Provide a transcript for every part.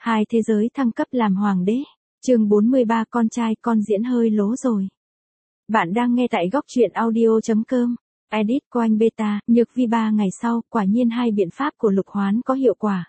Hai thế giới thăng cấp làm hoàng đế. Chương 43 con trai con diễn hơi lố rồi. Bạn đang nghe tại góc truyện audio.com. Edit Coin Beta, nhược vi 3 ngày sau, quả nhiên hai biện pháp của Lục Hoán có hiệu quả.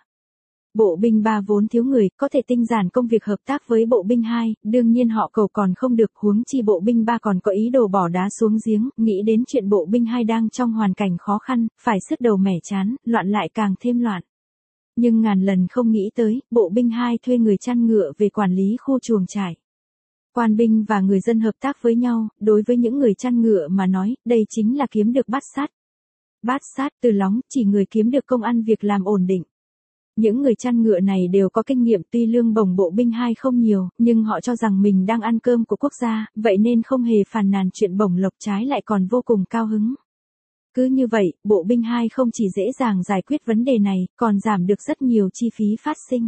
Bộ binh 3 vốn thiếu người, có thể tinh giản công việc hợp tác với bộ binh 2, đương nhiên họ cầu còn không được, huống chi bộ binh 3 còn có ý đồ bỏ đá xuống giếng, nghĩ đến chuyện bộ binh 2 đang trong hoàn cảnh khó khăn, phải sứt đầu mẻ chán, loạn lại càng thêm loạn. Nhưng ngàn lần không nghĩ tới, bộ binh 2 thuê người chăn ngựa về quản lý khu chuồng trại. Quan binh và người dân hợp tác với nhau, đối với những người chăn ngựa mà nói, đây chính là kiếm được bát sát. Bát sát từ lóng, chỉ người kiếm được công ăn việc làm ổn định. Những người chăn ngựa này đều có kinh nghiệm, tuy lương bổng bộ binh 2 không nhiều, nhưng họ cho rằng mình đang ăn cơm của quốc gia, vậy nên không hề phàn nàn chuyện bổng lộc, trái lại còn vô cùng cao hứng. Cứ như vậy, bộ binh 2 không chỉ dễ dàng giải quyết vấn đề này, còn giảm được rất nhiều chi phí phát sinh.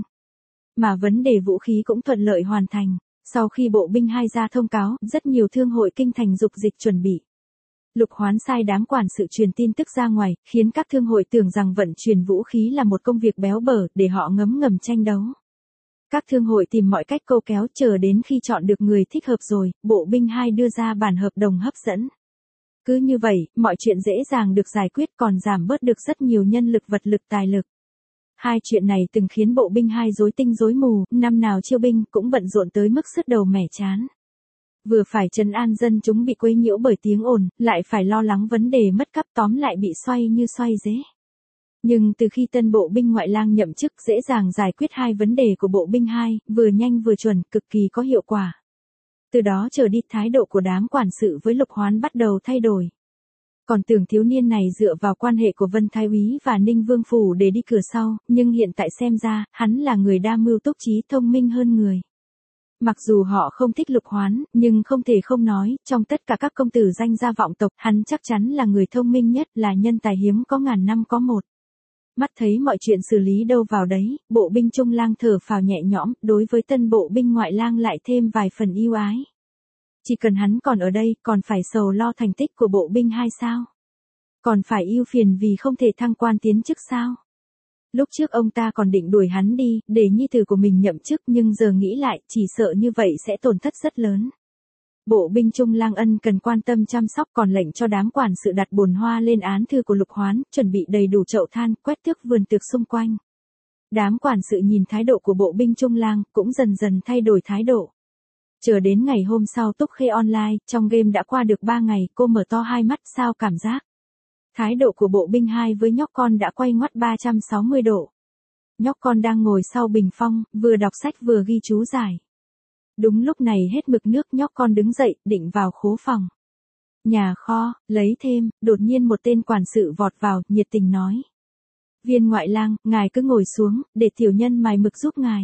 Mà vấn đề vũ khí cũng thuận lợi hoàn thành. Sau khi bộ binh 2 ra thông cáo, rất nhiều thương hội kinh thành dục dịch chuẩn bị. Lục Hoán sai đám quản sự truyền tin tức ra ngoài, khiến các thương hội tưởng rằng vận chuyển vũ khí là một công việc béo bở, để họ ngấm ngầm tranh đấu. Các thương hội tìm mọi cách câu kéo, chờ đến khi chọn được người thích hợp rồi, bộ binh 2 đưa ra bản hợp đồng hấp dẫn. Cứ như vậy, mọi chuyện dễ dàng được giải quyết, còn giảm bớt được rất nhiều nhân lực, vật lực, tài lực. Hai chuyện này từng khiến bộ binh 2 rối tinh rối mù, năm nào chiêu binh cũng bận rộn tới mức sứt đầu mẻ chán. Vừa phải trấn an dân chúng bị quấy nhiễu bởi tiếng ồn, lại phải lo lắng vấn đề mất cắp, tóm lại bị xoay như xoay dế. Nhưng từ khi tân bộ binh ngoại lang nhậm chức, dễ dàng giải quyết hai vấn đề của bộ binh 2, vừa nhanh vừa chuẩn, cực kỳ có hiệu quả. Từ đó trở đi, thái độ của đám quản sự với Lục Hoán bắt đầu thay đổi. Còn tưởng thiếu niên này dựa vào quan hệ của Vân Thái Úy và Ninh Vương Phủ để đi cửa sau, nhưng hiện tại xem ra, hắn là người đa mưu túc trí, thông minh hơn người. Mặc dù họ không thích Lục Hoán, nhưng không thể không nói, trong tất cả các công tử danh gia vọng tộc, hắn chắc chắn là người thông minh nhất, là nhân tài hiếm có ngàn năm có một. Mắt thấy mọi chuyện xử lý đâu vào đấy, bộ binh trung lang thở phào nhẹ nhõm, đối với tân bộ binh ngoại lang lại thêm vài phần yêu ái. Chỉ cần hắn còn ở đây, còn phải sầu lo thành tích của bộ binh 2 sao? Còn phải ưu phiền vì không thể thăng quan tiến chức sao? Lúc trước ông ta còn định đuổi hắn đi, để nhi tử của mình nhậm chức, nhưng giờ nghĩ lại, chỉ sợ như vậy sẽ tổn thất rất lớn. Bộ binh trung lang ân cần quan tâm chăm sóc, còn lệnh cho đám quản sự đặt bồn hoa lên án thư của Lục Hoán, chuẩn bị đầy đủ chậu than, quét tước vườn tược xung quanh. Đám quản sự nhìn thái độ của bộ binh trung lang, cũng dần dần thay đổi thái độ. Chờ đến ngày hôm sau Túc Khê online, trong game đã qua được 3 ngày, cô mở to hai mắt, sao cảm giác. Thái độ của bộ binh 2 với nhóc con đã quay ngoắt 360 độ. Nhóc con đang ngồi sau bình phong, vừa đọc sách vừa ghi chú giải. Đúng lúc này hết mực nước, nhóc con đứng dậy, định vào khố phòng. Nhà kho, lấy thêm, đột nhiên một tên quản sự vọt vào, nhiệt tình nói. Viên ngoại lang, ngài cứ ngồi xuống, để tiểu nhân mài mực giúp ngài.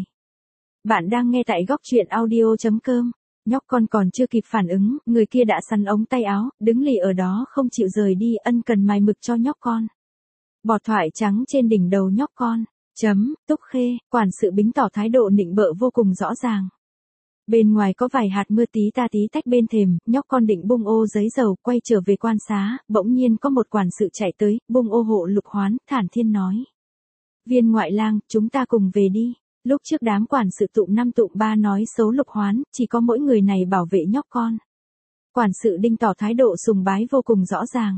Bạn đang nghe tại góc truyện audio.com. Nhóc con còn chưa kịp phản ứng, người kia đã sắn ống tay áo, đứng lì ở đó không chịu rời đi, ân cần mài mực cho nhóc con. Bọt thoại trắng trên đỉnh đầu nhóc con. Túc Khê, quản sự bính tỏ thái độ nịnh bợ vô cùng rõ ràng. Bên ngoài có vài hạt mưa tí ta tí tách bên thềm, nhóc con định bung ô giấy dầu, quay trở về quan xá, bỗng nhiên có một quản sự chạy tới, bung ô hộ Lục Hoán, thản thiên nói. Viên ngoại lang, chúng ta cùng về đi. Lúc trước đám quản sự tụm 5 tụm 3 nói xấu Lục Hoán, chỉ có mỗi người này bảo vệ nhóc con. Quản sự Đinh tỏ thái độ sùng bái vô cùng rõ ràng.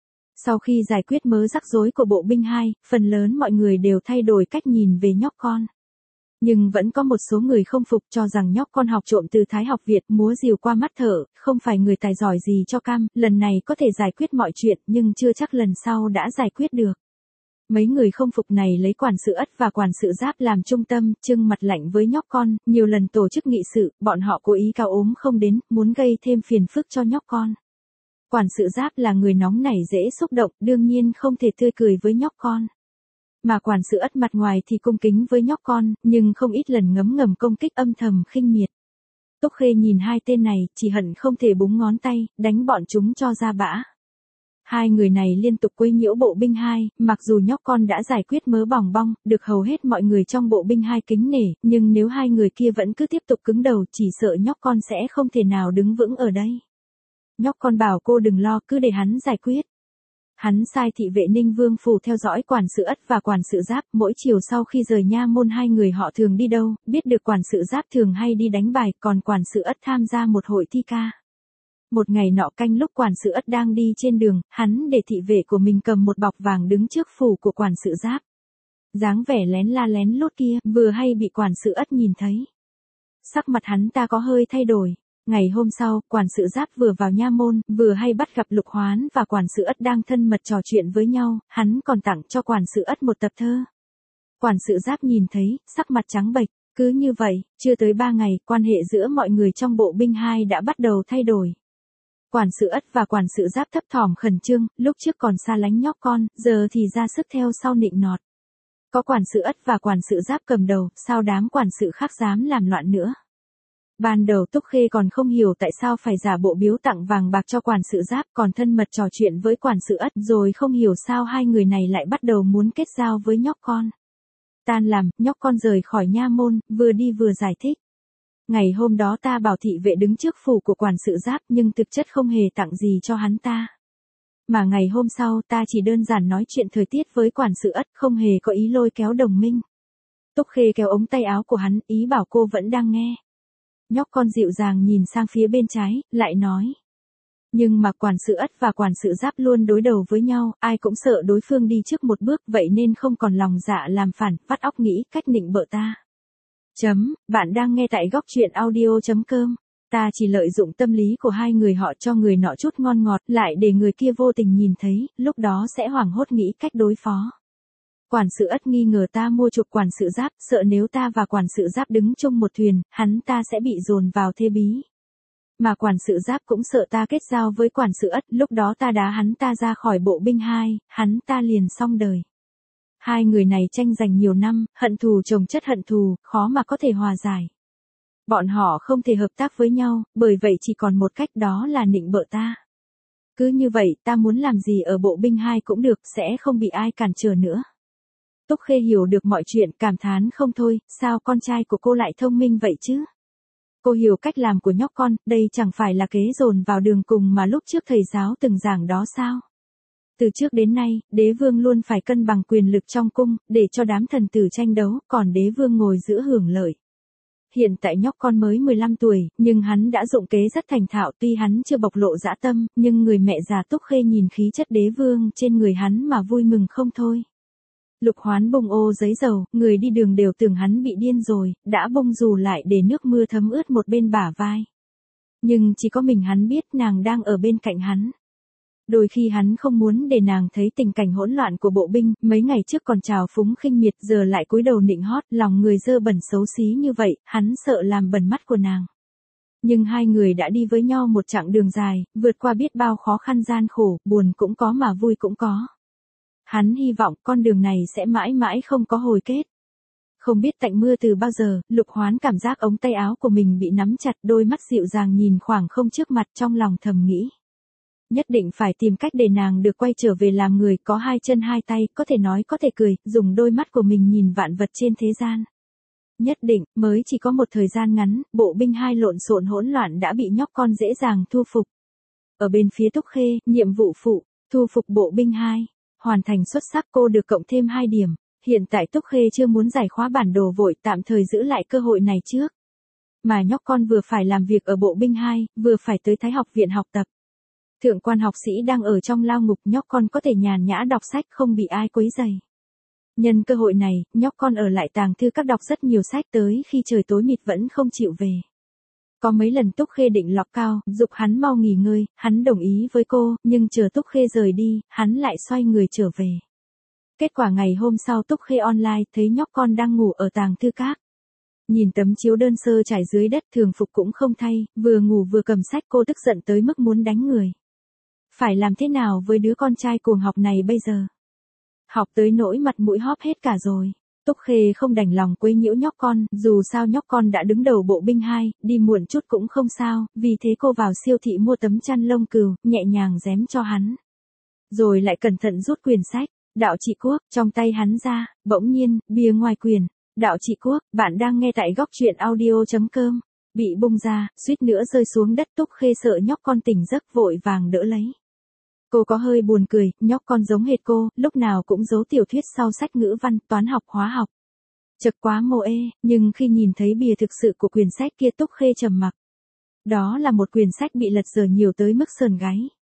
Sau khi giải quyết mớ rắc rối của bộ binh 2, phần lớn mọi người đều thay đổi cách nhìn về nhóc con. Nhưng vẫn có một số người không phục, cho rằng nhóc con học trộm từ Thái học Việt, múa rìu qua mắt thở, không phải người tài giỏi gì cho cam, lần này có thể giải quyết mọi chuyện, nhưng chưa chắc lần sau đã giải quyết được. Mấy người không phục này lấy quản sự Ất và quản sự Giáp làm trung tâm, trưng mặt lạnh với nhóc con, nhiều lần tổ chức nghị sự, bọn họ cố ý cao ốm không đến, muốn gây thêm phiền phức cho nhóc con. Quản sự Giáp là người nóng nảy dễ xúc động, đương nhiên không thể tươi cười với nhóc con. Mà quản sự Ất mặt ngoài thì cung kính với nhóc con, nhưng không ít lần ngấm ngầm công kích, âm thầm khinh miệt. Túc Khê nhìn hai tên này, chỉ hận không thể búng ngón tay, đánh bọn chúng cho ra bã. Hai người này liên tục quấy nhiễu bộ binh 2, mặc dù nhóc con đã giải quyết mớ bòng bong, được hầu hết mọi người trong bộ binh 2 kính nể, nhưng nếu hai người kia vẫn cứ tiếp tục cứng đầu, chỉ sợ nhóc con sẽ không thể nào đứng vững ở đây. Nhóc con bảo cô đừng lo, cứ để hắn giải quyết. Hắn sai thị vệ Ninh Vương phủ theo dõi quản sự Ất và quản sự Giáp, mỗi chiều sau khi rời nha môn hai người họ thường đi đâu, biết được quản sự Giáp thường hay đi đánh bài, còn quản sự Ất tham gia một hội thi ca. Một ngày nọ canh lúc quản sự Ất đang đi trên đường, hắn để thị vệ của mình cầm một bọc vàng đứng trước phủ của quản sự Giáp. Dáng vẻ lén la lén lút kia, vừa hay bị quản sự Ất nhìn thấy. Sắc mặt hắn ta có hơi thay đổi. Ngày hôm sau, quản sự Giáp vừa vào nha môn, vừa hay bắt gặp Lục Hoán và quản sự Ất đang thân mật trò chuyện với nhau, hắn còn tặng cho quản sự Ất một tập thơ. Quản sự Giáp nhìn thấy, sắc mặt trắng bệch, cứ như vậy, chưa tới 3 ngày, quan hệ giữa mọi người trong bộ binh 2 đã bắt đầu thay đổi. Quản sự Ất và quản sự Giáp thấp thỏm khẩn trương, lúc trước còn xa lánh nhóc con, giờ thì ra sức theo sau nịnh nọt. Có quản sự Ất và quản sự Giáp cầm đầu, sao đám quản sự khác dám làm loạn nữa. Ban đầu Túc Khê còn không hiểu tại sao phải giả bộ biếu tặng vàng bạc cho quản sự Giáp, còn thân mật trò chuyện với quản sự Ất, rồi không hiểu sao hai người này lại bắt đầu muốn kết giao với nhóc con. Tan làm, nhóc con rời khỏi nha môn, vừa đi vừa giải thích. Ngày hôm đó ta bảo thị vệ đứng trước phủ của quản sự Giáp, nhưng thực chất không hề tặng gì cho hắn ta. Mà ngày hôm sau ta chỉ đơn giản nói chuyện thời tiết với quản sự Ất, không hề có ý lôi kéo đồng minh. Túc Khê kéo ống tay áo của hắn, ý bảo cô vẫn đang nghe. Nhóc con dịu dàng nhìn sang phía bên trái, lại nói. Nhưng mà quản sự Ất và quản sự Giáp luôn đối đầu với nhau, ai cũng sợ đối phương đi trước một bước, vậy nên không còn lòng dạ làm phản, vắt óc nghĩ cách nịnh bợ ta. Bạn đang nghe tại góc truyện audio.com. Ta chỉ lợi dụng tâm lý của hai người họ cho người nọ chút ngon ngọt, lại để người kia vô tình nhìn thấy, lúc đó sẽ hoảng hốt nghĩ cách đối phó. Quản sự Ất nghi ngờ ta mua chuộc quản sự Giáp, sợ nếu ta và quản sự Giáp đứng chung một thuyền, hắn ta sẽ bị dồn vào thế bí. Mà quản sự Giáp cũng sợ ta kết giao với quản sự Ất, lúc đó ta đá hắn ta ra khỏi bộ binh 2, hắn ta liền xong đời. Hai người này tranh giành nhiều năm, hận thù chồng chất hận thù, khó mà có thể hòa giải. Bọn họ không thể hợp tác với nhau, bởi vậy chỉ còn một cách, đó là nịnh bợ ta. Cứ như vậy, ta muốn làm gì ở bộ binh 2 cũng được, sẽ không bị ai cản trở nữa. Túc Khê hiểu được mọi chuyện, cảm thán không thôi, sao con trai của cô lại thông minh vậy chứ? Cô hiểu cách làm của nhóc con, đây chẳng phải là kế dồn vào đường cùng mà lúc trước thầy giáo từng giảng đó sao? Từ trước đến nay, đế vương luôn phải cân bằng quyền lực trong cung, để cho đám thần tử tranh đấu, còn đế vương ngồi giữa hưởng lợi. Hiện tại nhóc con mới 15 tuổi, nhưng hắn đã dụng kế rất thành thạo, tuy hắn chưa bộc lộ dã tâm, nhưng người mẹ già Túc Khê nhìn khí chất đế vương trên người hắn mà vui mừng không thôi. Lục Hoán bông ô giấy dầu, người đi đường đều tưởng hắn bị điên rồi, đã bông dù lại để nước mưa thấm ướt một bên bả vai. Nhưng chỉ có mình hắn biết nàng đang ở bên cạnh hắn. Đôi khi hắn không muốn để nàng thấy tình cảnh hỗn loạn của bộ binh, mấy ngày trước còn trào phúng khinh miệt, giờ lại cúi đầu nịnh hót, lòng người dơ bẩn xấu xí như vậy, hắn sợ làm bẩn mắt của nàng. Nhưng hai người đã đi với nhau một chặng đường dài, vượt qua biết bao khó khăn gian khổ, buồn cũng có mà vui cũng có. Hắn hy vọng con đường này sẽ mãi mãi không có hồi kết. Không biết tạnh mưa từ bao giờ, Lục Hoán cảm giác ống tay áo của mình bị nắm chặt, đôi mắt dịu dàng nhìn khoảng không trước mặt, trong lòng thầm nghĩ. Nhất định phải tìm cách để nàng được quay trở về làm người có hai chân hai tay, có thể nói có thể cười, dùng đôi mắt của mình nhìn vạn vật trên thế gian. Nhất định, mới chỉ có một thời gian ngắn, bộ binh 2 lộn xộn hỗn loạn đã bị nhóc con dễ dàng thu phục. Ở bên phía Túc Khê, nhiệm vụ phụ, thu phục bộ binh 2. Hoàn thành xuất sắc, cô được cộng thêm 2 điểm. Hiện tại Túc Khê chưa muốn giải khóa bản đồ vội, tạm thời giữ lại cơ hội này trước. Mà nhóc con vừa phải làm việc ở bộ binh 2, vừa phải tới Thái học viện học tập. Thượng quan học sĩ đang ở trong lao ngục, nhóc con có thể nhàn nhã đọc sách không bị ai quấy rầy. Nhân cơ hội này, nhóc con ở lại tàng thư các đọc rất nhiều sách, tới khi trời tối mịt vẫn không chịu về. Có mấy lần Túc Khê định lọc cao, giục hắn mau nghỉ ngơi, hắn đồng ý với cô, nhưng chờ Túc Khê rời đi, hắn lại xoay người trở về. Kết quả ngày hôm sau Túc Khê online thấy nhóc con đang ngủ ở tàng thư các. Nhìn tấm chiếu đơn sơ trải dưới đất, thường phục cũng không thay, vừa ngủ vừa cầm sách, cô tức giận tới mức muốn đánh người. Phải làm thế nào với đứa con trai cuồng học này bây giờ? Học tới nỗi mặt mũi hóp hết cả rồi. Túc Khê không đành lòng quấy nhiễu nhóc con, dù sao nhóc con đã đứng đầu bộ binh 2, đi muộn chút cũng không sao, vì thế cô vào siêu thị mua tấm chăn lông cừu, nhẹ nhàng rém cho hắn. Rồi lại cẩn thận rút quyển sách, Đạo Trị Quốc, trong tay hắn ra, bỗng nhiên, bìa ngoài quyển, Đạo Trị Quốc, bạn đang nghe tại góc truyện audio.com. Bị bung ra, suýt nữa rơi xuống đất. Túc Khê sợ nhóc con tỉnh giấc vội vàng đỡ lấy. Cô có hơi buồn cười, nhóc con giống hệt cô, lúc nào cũng giấu tiểu thuyết sau sách ngữ văn, toán học, hóa học. Chật quá mồ ê, nhưng khi nhìn thấy bìa thực sự của quyển sách kia Túc Khê trầm mặc. Đó là một quyển sách bị lật dở nhiều tới mức sờn gáy.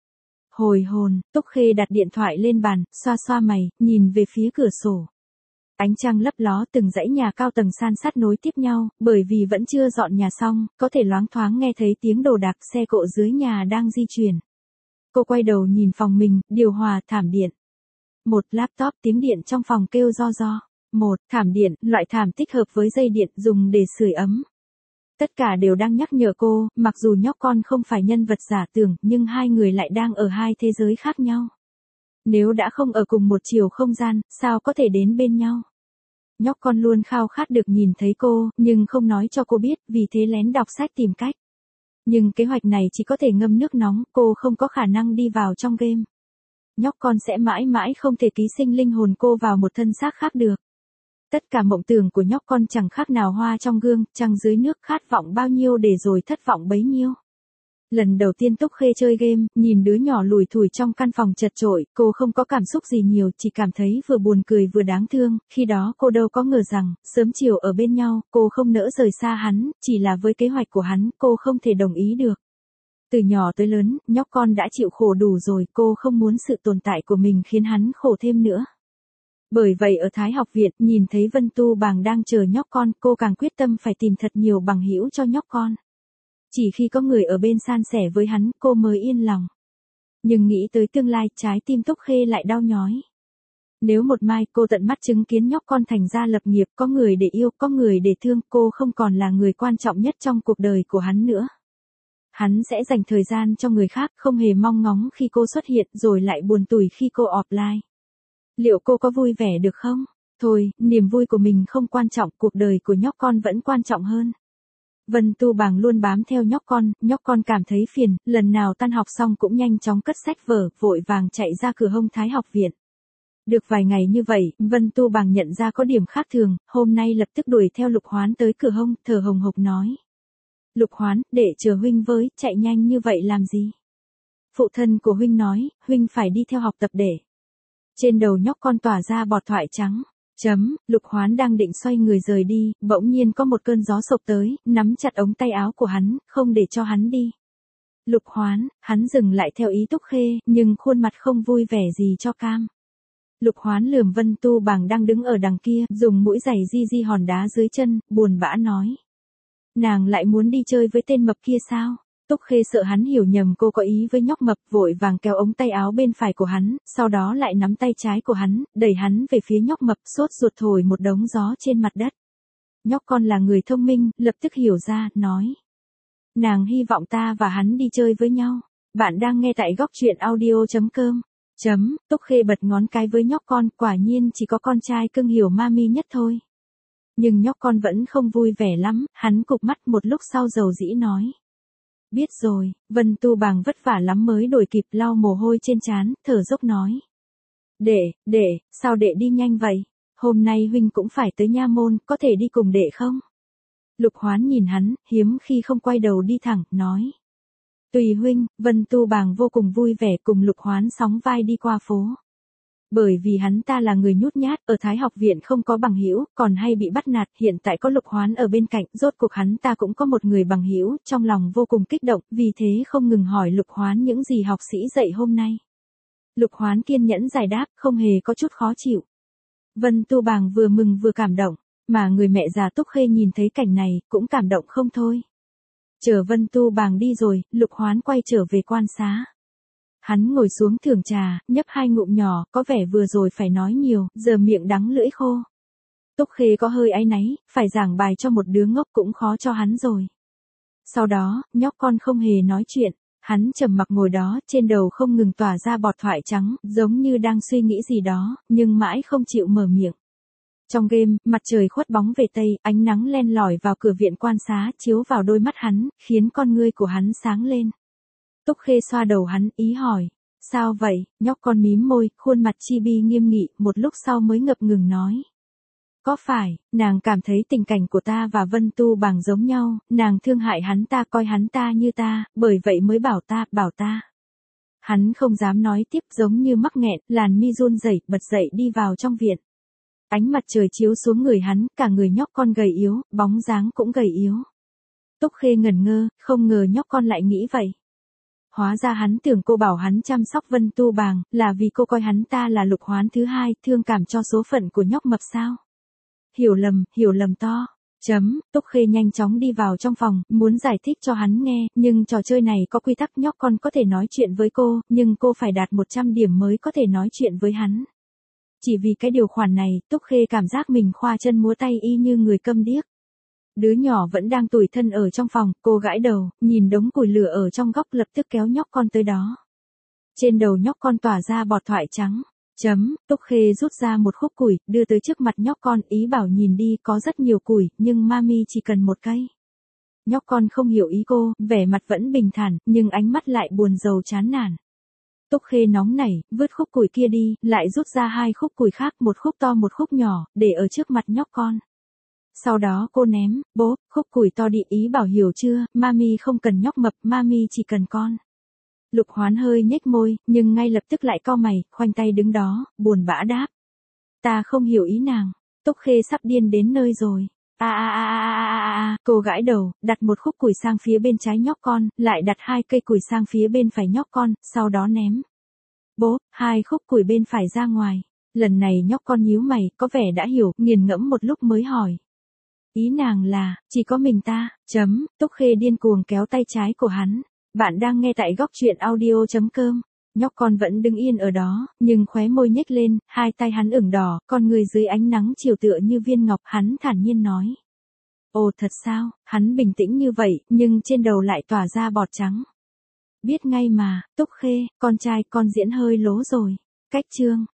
Hồi hồn, Túc Khê đặt điện thoại lên bàn, xoa xoa mày, nhìn về phía cửa sổ. Ánh trăng lấp ló, từng dãy nhà cao tầng san sát nối tiếp nhau, bởi vì vẫn chưa dọn nhà xong, có thể loáng thoáng nghe thấy tiếng đồ đạc xe cộ dưới nhà đang di chuyển. Cô quay đầu nhìn phòng mình, điều hòa, thảm điện. Một laptop, tiếng điện trong phòng kêu ro ro. Một thảm điện, loại thảm tích hợp với dây điện dùng để sưởi ấm. Tất cả đều đang nhắc nhở cô, mặc dù nhóc con không phải nhân vật giả tưởng, nhưng hai người lại đang ở hai thế giới khác nhau. Nếu đã không ở cùng một chiều không gian, sao có thể đến bên nhau? Nhóc con luôn khao khát được nhìn thấy cô, nhưng không nói cho cô biết, vì thế lén đọc sách tìm cách. Nhưng kế hoạch này chỉ có thể ngâm nước nóng, cô không có khả năng đi vào trong game. Nhóc con sẽ mãi mãi không thể ký sinh linh hồn cô vào một thân xác khác được. Tất cả mộng tưởng của nhóc con chẳng khác nào hoa trong gương, trăng dưới nước, khát vọng bao nhiêu để rồi thất vọng bấy nhiêu. Lần đầu tiên Túc Khê chơi game, nhìn đứa nhỏ lủi thủi trong căn phòng chật chội, cô không có cảm xúc gì nhiều, chỉ cảm thấy vừa buồn cười vừa đáng thương, khi đó cô đâu có ngờ rằng, sớm chiều ở bên nhau, cô không nỡ rời xa hắn, chỉ là với kế hoạch của hắn, cô không thể đồng ý được. Từ nhỏ tới lớn, nhóc con đã chịu khổ đủ rồi, cô không muốn sự tồn tại của mình khiến hắn khổ thêm nữa. Bởi vậy ở Thái học viện, nhìn thấy Vân Tu Bàng đang chờ nhóc con, cô càng quyết tâm phải tìm thật nhiều bằng hữu cho nhóc con. Chỉ khi có người ở bên san sẻ với hắn, cô mới yên lòng. Nhưng nghĩ tới tương lai, trái tim Túc Khê lại đau nhói. Nếu một mai cô tận mắt chứng kiến nhóc con thành ra lập nghiệp, có người để yêu, có người để thương, cô không còn là người quan trọng nhất trong cuộc đời của hắn nữa. Hắn sẽ dành thời gian cho người khác, không hề mong ngóng khi cô xuất hiện, rồi lại buồn tủi khi cô offline. Liệu cô có vui vẻ được không? Thôi, niềm vui của mình không quan trọng, cuộc đời của nhóc con vẫn quan trọng hơn. Vân Tu Bàng luôn bám theo nhóc con cảm thấy phiền, lần nào tan học xong cũng nhanh chóng cất sách vở, vội vàng chạy ra cửa hông Thái học viện. Được vài ngày như vậy, Vân Tu Bàng nhận ra có điểm khác thường, hôm nay lập tức đuổi theo Lục Hoán tới cửa hông, thở hồng hộc nói. Lục Hoán, để chờ huynh với, chạy nhanh như vậy làm gì? Phụ thân của huynh nói, huynh phải đi theo học tập để. Trên đầu nhóc con tỏa ra bọt thoại trắng. Lục Hoán đang định xoay người rời đi, bỗng nhiên có một cơn gió sộc tới, nắm chặt ống tay áo của hắn, không để cho hắn đi. Lục Hoán, hắn dừng lại theo ý Túc Khê, nhưng khuôn mặt không vui vẻ gì cho cam. Lục Hoán lườm Vân Tu Bàng đang đứng ở đằng kia, dùng mũi giày di di hòn đá dưới chân, buồn bã nói. Nàng lại muốn đi chơi với tên mập kia sao? Túc Khê sợ hắn hiểu nhầm cô có ý với nhóc mập, vội vàng kéo ống tay áo bên phải của hắn, sau đó lại nắm tay trái của hắn, đẩy hắn về phía nhóc mập, sốt ruột thổi một đống gió trên mặt đất. Nhóc con là người thông minh, lập tức hiểu ra, nói. Nàng hy vọng ta và hắn đi chơi với nhau. Bạn đang nghe tại góc truyện audio.com. Túc Khê bật ngón cái với nhóc con, quả nhiên chỉ có con trai cưng hiểu mami nhất thôi. Nhưng nhóc con vẫn không vui vẻ lắm, hắn cụp mắt một lúc sau dầu dĩ nói. Biết rồi, Vân Tu Bàng vất vả lắm mới đổi kịp lau mồ hôi trên trán, thở dốc nói. Sao đệ đi nhanh vậy? Hôm nay huynh cũng phải tới nha môn, có thể đi cùng đệ không? Lục Hoán nhìn hắn, hiếm khi không quay đầu đi thẳng, nói. Tùy huynh, Vân Tu Bàng vô cùng vui vẻ cùng Lục Hoán sóng vai đi qua phố. Bởi vì hắn ta là người nhút nhát, ở Thái học viện không có bằng hữu, còn hay bị bắt nạt, hiện tại có Lục Hoán ở bên cạnh, rốt cuộc hắn ta cũng có một người bằng hữu, trong lòng vô cùng kích động, vì thế không ngừng hỏi Lục Hoán những gì học sĩ dạy hôm nay. Lục Hoán kiên nhẫn giải đáp, không hề có chút khó chịu. Vân Tu Bàng vừa mừng vừa cảm động, mà người mẹ già Túc Khê nhìn thấy cảnh này, cũng cảm động không thôi. Chờ Vân Tu Bàng đi rồi, Lục Hoán quay trở về quan xá. Hắn ngồi xuống thưởng trà, nhấp 2 ngụm nhỏ, có vẻ vừa rồi phải nói nhiều, giờ miệng đắng lưỡi khô. Túc Khê có hơi áy náy, phải giảng bài cho một đứa ngốc cũng khó cho hắn rồi. Sau đó, nhóc con không hề nói chuyện, hắn trầm mặc ngồi đó, trên đầu không ngừng tỏa ra bọt thoại trắng, giống như đang suy nghĩ gì đó, nhưng mãi không chịu mở miệng. Trong game, mặt trời khuất bóng về tây, ánh nắng len lỏi vào cửa viện quan xá, chiếu vào đôi mắt hắn, khiến con ngươi của hắn sáng lên. Túc Khê xoa đầu hắn, ý hỏi. Sao vậy? Nhóc con mím môi, khuôn mặt chibi nghiêm nghị, một lúc sau mới ngập ngừng nói. Có phải, nàng cảm thấy tình cảnh của ta và Vân Tu Bàng giống nhau, nàng thương hại hắn ta coi hắn ta như ta, bởi vậy mới bảo ta. Hắn không dám nói tiếp, giống như mắc nghẹn, làn mi run rẩy, bật dậy đi vào trong viện. Ánh mặt trời chiếu xuống người hắn, cả người nhóc con gầy yếu, bóng dáng cũng gầy yếu. Túc Khê ngẩn ngơ, không ngờ nhóc con lại nghĩ vậy. Hóa ra hắn tưởng cô bảo hắn chăm sóc Vân Tu Bàng, là vì cô coi hắn ta là Lục Hoán thứ hai, thương cảm cho số phận của nhóc mập sao. Hiểu lầm to. Túc Khê nhanh chóng đi vào trong phòng, muốn giải thích cho hắn nghe, nhưng trò chơi này có quy tắc nhóc con có thể nói chuyện với cô, nhưng cô phải đạt 100 điểm mới có thể nói chuyện với hắn. Chỉ vì cái điều khoản này, Túc Khê cảm giác mình khoa chân múa tay y như người câm điếc. Đứa nhỏ vẫn đang tủi thân ở trong phòng, cô gãi đầu, nhìn đống củi lửa ở trong góc lập tức kéo nhóc con tới đó. Trên đầu nhóc con tỏa ra bọt thoại trắng. Túc Khê rút ra một khúc củi, đưa tới trước mặt nhóc con, ý bảo nhìn đi, có rất nhiều củi, nhưng mami chỉ cần một cây. Nhóc con không hiểu ý cô, vẻ mặt vẫn bình thản, nhưng ánh mắt lại buồn rầu chán nản. Túc Khê nóng nảy, vứt khúc củi kia đi, lại rút ra 2 khúc củi khác, một khúc to một khúc nhỏ, để ở trước mặt nhóc con. Sau đó cô ném, bố, khúc củi to đi, ý bảo hiểu chưa, mami không cần nhóc mập, mami chỉ cần con. Lục Hoán hơi nhếch môi, nhưng ngay lập tức lại cau mày, khoanh tay đứng đó, buồn bã đáp. Ta không hiểu ý nàng. Túc Khê sắp điên đến nơi rồi. Cô gãi đầu, đặt một khúc củi sang phía bên trái nhóc con, lại đặt 2 cây củi sang phía bên phải nhóc con, sau đó ném. Bố, 2 khúc củi bên phải ra ngoài. Lần này nhóc con nhíu mày, có vẻ đã hiểu, nghiền ngẫm một lúc mới hỏi. Ý nàng là, chỉ có mình ta. Túc Khê điên cuồng kéo tay trái của hắn. Bạn đang nghe tại góc truyện audio.com. Nhóc con vẫn đứng yên ở đó, nhưng khóe môi nhếch lên, 2 tay hắn ửng đỏ, con người dưới ánh nắng chiều tựa như viên ngọc, hắn thản nhiên nói. Ồ thật sao, hắn bình tĩnh như vậy, nhưng trên đầu lại tỏa ra bọt trắng. Biết ngay mà, Túc Khê, con trai con diễn hơi lố rồi. Cách chương.